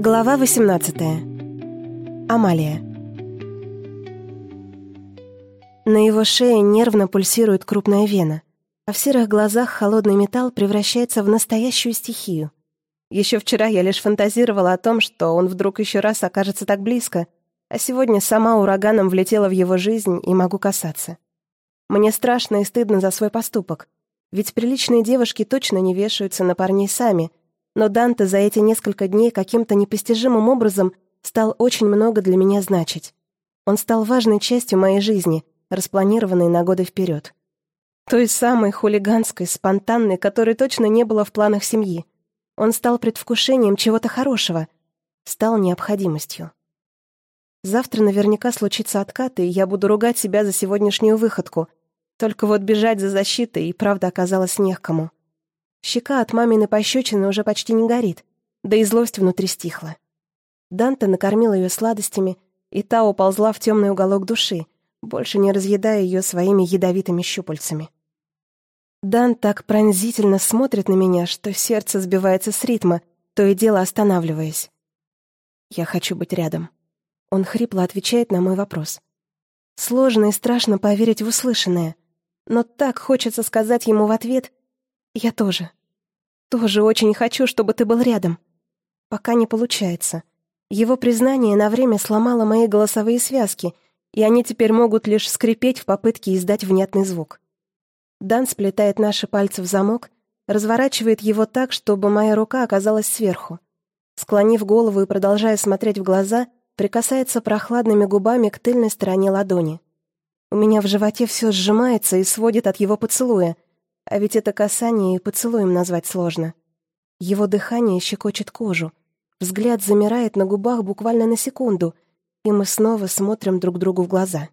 Глава 18. Амалия. На его шее нервно пульсирует крупная вена, а в серых глазах холодный металл превращается в настоящую стихию. Еще вчера я лишь фантазировала о том, что он вдруг еще раз окажется так близко, а сегодня сама ураганом влетела в его жизнь и могу касаться. Мне страшно и стыдно за свой поступок, ведь приличные девушки точно не вешаются на парней сами, но Данте за эти несколько дней каким-то непостижимым образом стал очень много для меня значить. Он стал важной частью моей жизни, распланированной на годы вперед. Той самой хулиганской, спонтанной, которой точно не было в планах семьи. Он стал предвкушением чего-то хорошего, стал необходимостью. Завтра наверняка случится откат, и я буду ругать себя за сегодняшнюю выходку. Только вот бежать за защитой и правда оказалось не к кому. Щека от маминой пощечины уже почти не горит, да и злость внутри стихла. Данте накормил ее сладостями, и та уползла в темный уголок души, больше не разъедая ее своими ядовитыми щупальцами. Дан так пронзительно смотрит на меня, что сердце сбивается с ритма, то и дело останавливаясь. «Я хочу быть рядом». Он хрипло отвечает на мой вопрос. Сложно и страшно поверить в услышанное, но так хочется сказать ему в ответ: «Я тоже. Тоже очень хочу, чтобы ты был рядом». Пока не получается. Его признание на время сломало мои голосовые связки, и они теперь могут лишь скрипеть в попытке издать внятный звук. Дан сплетает наши пальцы в замок, разворачивает его так, чтобы моя рука оказалась сверху. Склонив голову и продолжая смотреть в глаза, прикасается прохладными губами к тыльной стороне ладони. У меня в животе все сжимается и сводит от его поцелуя, а ведь это касание и поцелуем назвать сложно. Его дыхание щекочет кожу, взгляд замирает на губах буквально на секунду, и мы снова смотрим друг другу в глаза.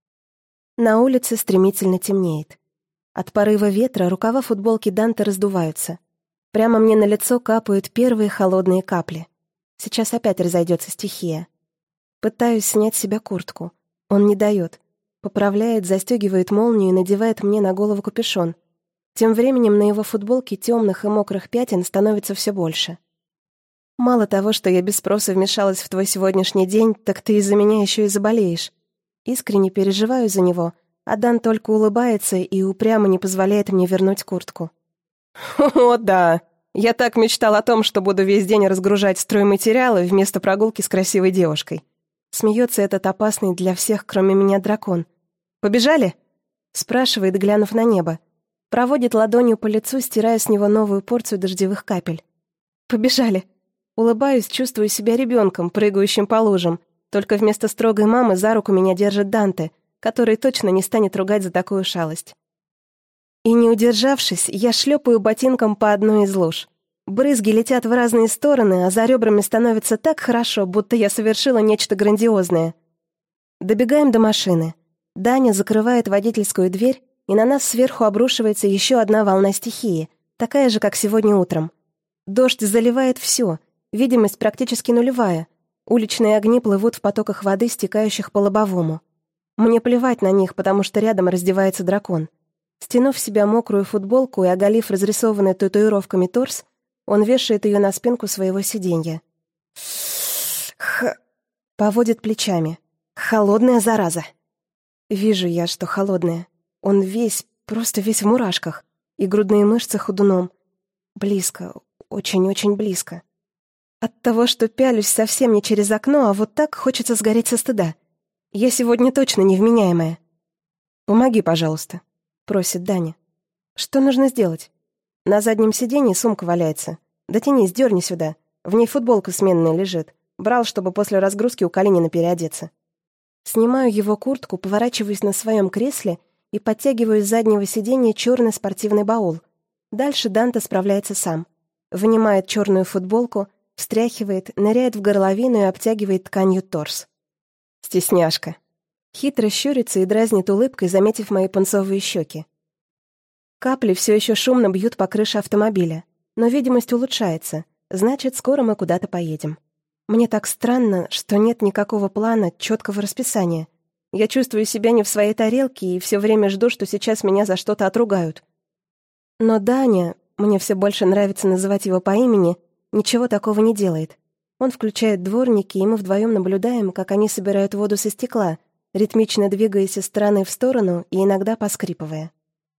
На улице стремительно темнеет. От порыва ветра рукава футболки Данте раздуваются. Прямо мне на лицо капают первые холодные капли. Сейчас опять разойдется стихия. Пытаюсь снять с себя куртку. Он не дает. Поправляет, застегивает молнию и надевает мне на голову капюшон. Тем временем на его футболке темных и мокрых пятен становится все больше. «Мало того, что я без спроса вмешалась в твой сегодняшний день, так ты из-за меня еще и заболеешь». Искренне переживаю за него, а Дан только улыбается и упрямо не позволяет мне вернуть куртку. «О, да! Я так мечтал о том, что буду весь день разгружать стройматериалы вместо прогулки с красивой девушкой». Смеется этот опасный для всех, кроме меня, дракон. «Побежали?» Спрашивает, глянув на небо. Проводит ладонью по лицу, стирая с него новую порцию дождевых капель. «Побежали!» Улыбаюсь, чувствую себя ребенком, прыгающим по лужам. Только вместо строгой мамы за руку меня держит Данте, который точно не станет ругать за такую шалость. И не удержавшись, я шлепаю ботинком по одной из луж. Брызги летят в разные стороны, а за ребрами становится так хорошо, будто я совершила нечто грандиозное. Добегаем до машины. Даня закрывает водительскую дверь, и на нас сверху обрушивается еще одна волна стихии, такая же, как сегодня утром. Дождь заливает все, видимость практически нулевая. Уличные огни плывут в потоках воды, стекающих по лобовому. Мне плевать на них, потому что рядом раздевается дракон. Стянув в себя мокрую футболку и оголив разрисованный татуировками торс, он вешает ее на спинку своего сиденья. Поводит плечами. Холодная зараза. Вижу я, что холодная. Он весь, просто весь в мурашках, и грудные мышцы ходуном. Близко, очень-очень близко. От того, что пялюсь совсем не через окно, а вот так хочется сгореть со стыда. Я сегодня точно невменяемая. «Помоги, пожалуйста», — просит Даня. «Что нужно сделать?» «На заднем сиденье сумка валяется. Дотянись, дерни сюда. В ней футболка сменная лежит. Брал, чтобы после разгрузки у Калинина переодеться». Снимаю его куртку, поворачиваюсь на своем кресле и подтягиваю с заднего сиденья черный спортивный баул. Дальше Данте справляется сам. Вынимает черную футболку, встряхивает, ныряет в горловину и обтягивает тканью торс. Стесняшка. Хитро щурится и дразнит улыбкой, заметив мои пунцовые щеки. Капли все еще шумно бьют по крыше автомобиля, но видимость улучшается, значит, скоро мы куда-то поедем. Мне так странно, что нет никакого плана, четкого расписания. Я чувствую себя не в своей тарелке и все время жду, что сейчас меня за что-то отругают. Но Даня, мне все больше нравится называть его по имени, ничего такого не делает. Он включает дворники, и мы вдвоем наблюдаем, как они собирают воду со стекла, ритмично двигаясь из стороны в сторону и иногда поскрипывая.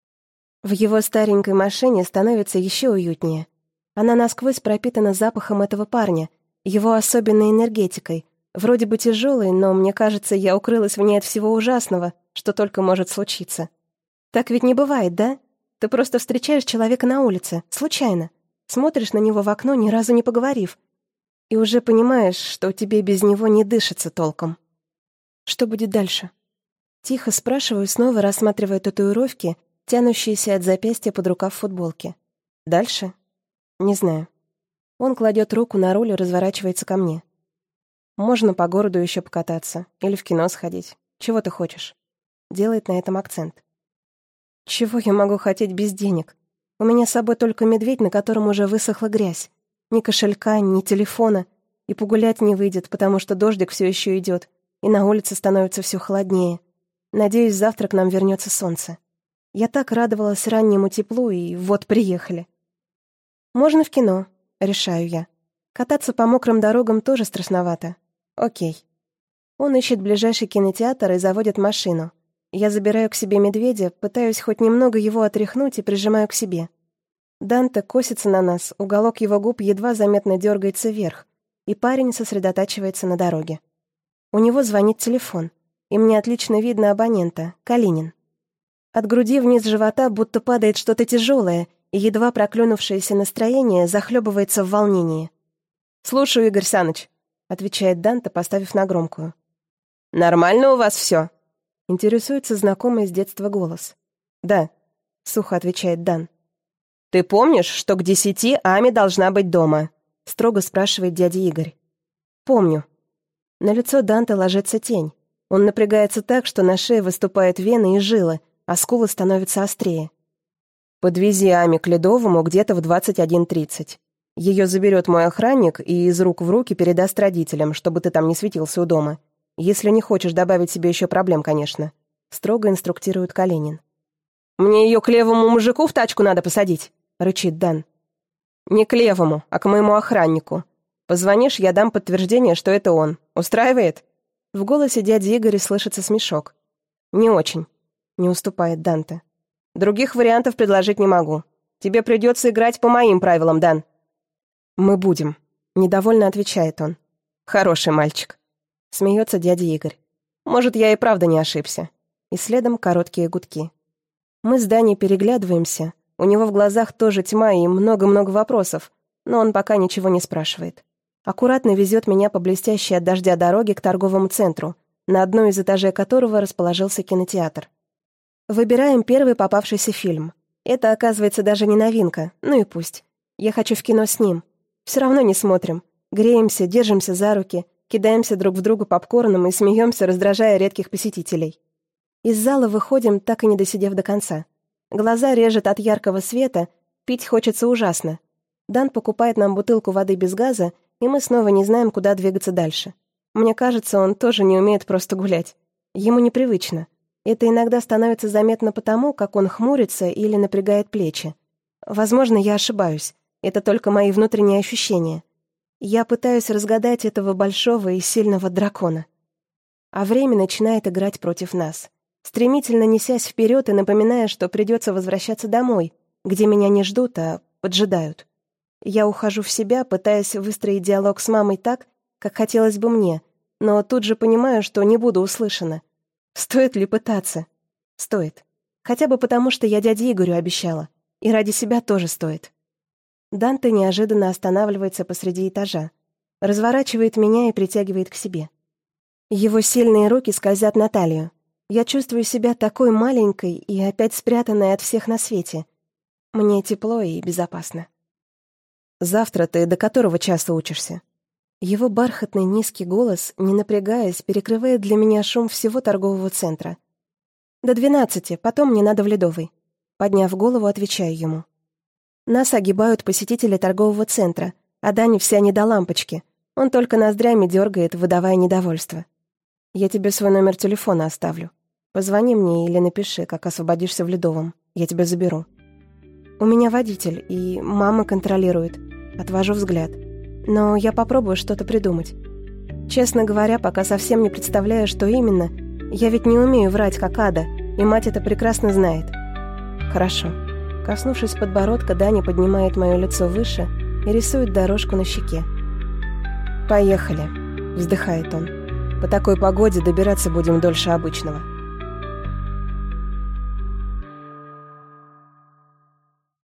В его старенькой машине становится еще уютнее. Она насквозь пропитана запахом этого парня, его особенной энергетикой, вроде бы тяжелой, но мне кажется, я укрылась в ней от всего ужасного, что только может случиться. Так ведь не бывает, да? Ты просто встречаешь человека на улице, случайно, смотришь на него в окно, ни разу не поговорив, и уже понимаешь, что тебе без него не дышится толком. Что будет дальше? Тихо спрашиваю, снова рассматривая татуировки, тянущиеся от запястья под рукав футболки. Дальше? Не знаю. Он кладет руку на руль и разворачивается ко мне. Можно по городу еще покататься или в кино сходить. Чего ты хочешь? Делает на этом акцент. Чего я могу хотеть без денег? У меня с собой только медведь, на котором уже высохла грязь. Ни кошелька, ни телефона. И погулять не выйдет, потому что дождик все еще идет, и на улице становится все холоднее. Надеюсь, завтра к нам вернется солнце. Я так радовалась раннему теплу, и вот приехали. Можно в кино, решаю я. Кататься по мокрым дорогам тоже страшновато. Окей. Он ищет ближайший кинотеатр и заводит машину. Я забираю к себе медведя, пытаюсь хоть немного его отряхнуть и прижимаю к себе. Данте косится на нас, уголок его губ едва заметно дергается вверх, и парень сосредотачивается на дороге. У него звонит телефон, и мне отлично видно абонента, Калинин. От груди вниз живота будто падает что-то тяжелое, и едва проклюнувшееся настроение захлебывается в волнении. «Слушаю, Игорь Саныч», — отвечает Данте, поставив на громкую. «Нормально у вас все?» — интересуется знакомый с детства голос. «Да», — сухо отвечает Дан. «Ты помнишь, что к 10 Ами должна быть дома?» — строго спрашивает дядя Игорь. «Помню». На лицо Данте ложится тень. Он напрягается так, что на шее выступают вены и жилы, а скулы становятся острее. «Подвези Ами к Ледовому где-то в 21:30. Ее заберет мой охранник и из рук в руки передаст родителям, чтобы ты там не светился у дома. Если не хочешь добавить себе еще проблем, конечно», — строго инструктирует Калинин. «Мне ее к левому мужику в тачку надо посадить», — рычит Дан. «Не к левому, а к моему охраннику. Позвонишь, я дам подтверждение, что это он. Устраивает?» В голосе дяди Игоря слышится смешок. «Не очень», — не уступает Данте. «Других вариантов предложить не могу. Тебе придется играть по моим правилам, Дан». «Мы будем», — недовольно отвечает он. «Хороший мальчик», — смеется дядя Игорь. «Может, я и правда не ошибся». И следом короткие гудки. Мы с Даней переглядываемся. У него в глазах тоже тьма и много-много вопросов, но он пока ничего не спрашивает. Аккуратно везет меня по блестящей от дождя дороге к торговому центру, на одном из этажей которого расположился кинотеатр. Выбираем первый попавшийся фильм. Это, оказывается, даже не новинка, ну и пусть. Я хочу в кино с ним. Все равно не смотрим. Греемся, держимся за руки, кидаемся друг в друга попкорном и смеемся, раздражая редких посетителей. Из зала выходим, так и не досидев до конца. Глаза режет от яркого света, пить хочется ужасно. Дан покупает нам бутылку воды без газа, и мы снова не знаем, куда двигаться дальше. Мне кажется, он тоже не умеет просто гулять. Ему непривычно. Это иногда становится заметно потому, как он хмурится или напрягает плечи. Возможно, я ошибаюсь. Это только мои внутренние ощущения. Я пытаюсь разгадать этого большого и сильного дракона. А время начинает играть против нас, стремительно несясь вперед и напоминая, что придется возвращаться домой, где меня не ждут, а поджидают. Я ухожу в себя, пытаясь выстроить диалог с мамой так, как хотелось бы мне, но тут же понимаю, что не буду услышана. Стоит ли пытаться? Стоит. Хотя бы потому, что я дяде Игорю обещала. И ради себя тоже стоит. Данте неожиданно останавливается посреди этажа, разворачивает меня и притягивает к себе. Его сильные руки скользят на талию. Я чувствую себя такой маленькой и опять спрятанной от всех на свете. Мне тепло и безопасно. «Завтра ты до которого часа учишься?» Его бархатный низкий голос, не напрягаясь, перекрывает для меня шум всего торгового центра. «До 12, потом мне надо в Ледовый». Подняв голову, отвечаю ему. Нас огибают посетители торгового центра, а Даня вся не до лампочки. Он только ноздрями дергает, выдавая недовольство. «Я тебе свой номер телефона оставлю. Позвони мне или напиши, как освободишься в Ледовом. Я тебя заберу». У меня водитель, и мама контролирует. Отвожу взгляд. Но я попробую что-то придумать. Честно говоря, пока совсем не представляю, что именно. Я ведь не умею врать, как Ада, и мать это прекрасно знает. Хорошо. Коснувшись подбородка, Даня поднимает мое лицо выше и рисует дорожку на щеке. «Поехали», — вздыхает он. «По такой погоде добираться будем дольше обычного».